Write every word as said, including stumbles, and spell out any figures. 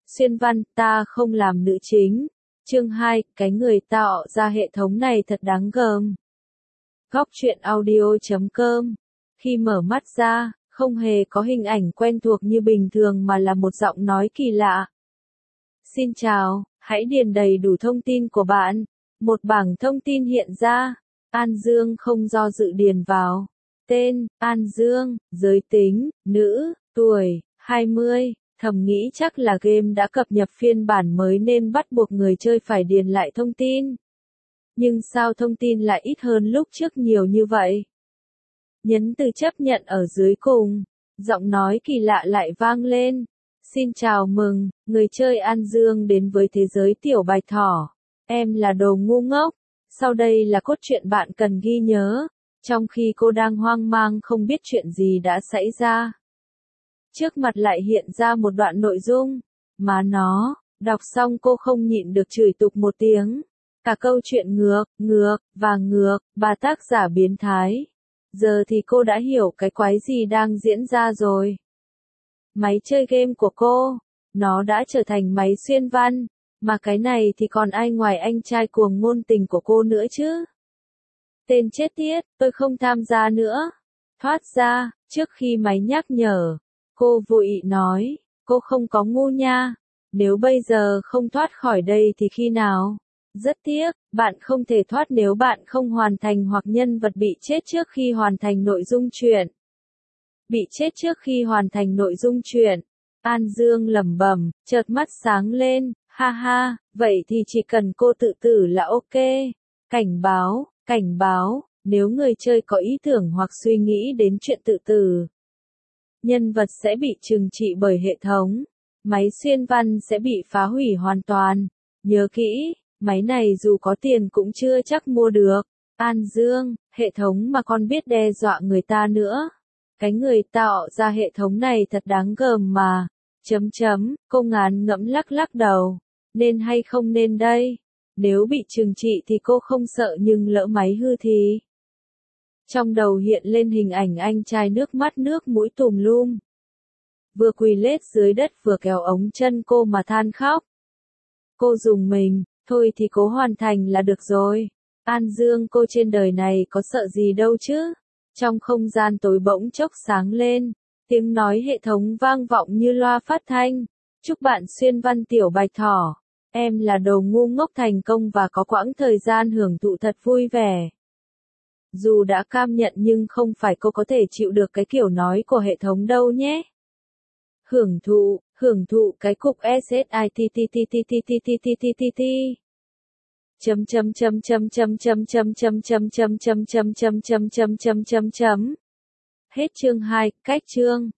Xuyên văn, ta không làm nữ chính. Chương hai, cái người tạo ra hệ thống này thật đáng gờm. Góc truyện audio chấm com. Khi mở mắt ra, không hề có hình ảnh quen thuộc như bình thường mà là một giọng nói kỳ lạ. Xin chào, hãy điền đầy đủ thông tin của bạn. Một bảng thông tin hiện ra. An Dương không do dự điền vào. Tên, An Dương, giới tính, nữ, tuổi, hai mươi. Thầm nghĩ chắc là game đã cập nhật phiên bản mới nên bắt buộc người chơi phải điền lại thông tin. Nhưng sao thông tin lại ít hơn lúc trước nhiều như vậy? Nhấn từ chấp nhận ở dưới cùng. Giọng nói kỳ lạ lại vang lên. Xin chào mừng, người chơi An Dương đến với thế giới tiểu bạch thỏ. Em là đồ ngu ngốc. Sau đây là cốt truyện bạn cần ghi nhớ. Trong khi cô đang hoang mang không biết chuyện gì đã xảy ra, trước mặt lại hiện ra một đoạn nội dung. Má nó, đọc xong cô không nhịn được chửi tục một tiếng. Cả câu chuyện ngược, ngược, và ngược, bà tác giả biến thái. Giờ thì cô đã hiểu cái quái gì đang diễn ra rồi. Máy chơi game của cô, nó đã trở thành máy xuyên văn. Mà cái này thì còn ai ngoài anh trai cuồng ngôn tình của cô nữa chứ? Tên chết tiết, tôi không tham gia nữa. Thoát ra, trước khi máy nhắc nhở, cô vội nói, cô không có ngu nha. Nếu bây giờ không thoát khỏi đây thì khi nào? Rất tiếc, bạn không thể thoát nếu bạn không hoàn thành hoặc nhân vật bị chết trước khi hoàn thành nội dung truyện. Bị chết trước khi hoàn thành nội dung truyện. An Dương lẩm bẩm, chợt mắt sáng lên, ha ha, vậy thì chỉ cần cô tự tử là ok. Cảnh báo, cảnh báo, nếu người chơi có ý tưởng hoặc suy nghĩ đến chuyện tự tử, nhân vật sẽ bị trừng trị bởi hệ thống. Máy xuyên văn sẽ bị phá hủy hoàn toàn. Nhớ kỹ, máy này dù có tiền cũng chưa chắc mua được. An Dương, hệ thống mà con biết đe dọa người ta nữa. Cái người tạo ra hệ thống này thật đáng gờm mà. Chấm chấm, cô ngán ngẫm lắc lắc đầu. Nên hay không nên đây? Nếu bị trừng trị thì cô không sợ nhưng lỡ máy hư thì... Trong đầu hiện lên hình ảnh anh trai nước mắt nước mũi tùm lum. Vừa quỳ lết dưới đất vừa kéo ống chân cô mà than khóc. Cô dùng mình, thôi thì cố hoàn thành là được rồi. An Dương cô trên đời này có sợ gì đâu chứ. Trong không gian tối bỗng chốc sáng lên. Tiếng nói hệ thống vang vọng như loa phát thanh. Chúc bạn xuyên văn tiểu bạch thỏ. Em là đồ ngu ngốc thành công và có quãng thời gian hưởng thụ thật vui vẻ. Dù đã cam nhận nhưng không phải cô có thể chịu được cái kiểu nói của hệ thống đâu nhé. Hưởng thụ, hưởng thụ cái cục SSITTTTTTTTTTTT. Chấm chấm chấm chấm chấm chấm chấm chấm chấm chấm chấm chấm chấm chấm chấm chấm chấm chấm. Hết chương hai, cách chương.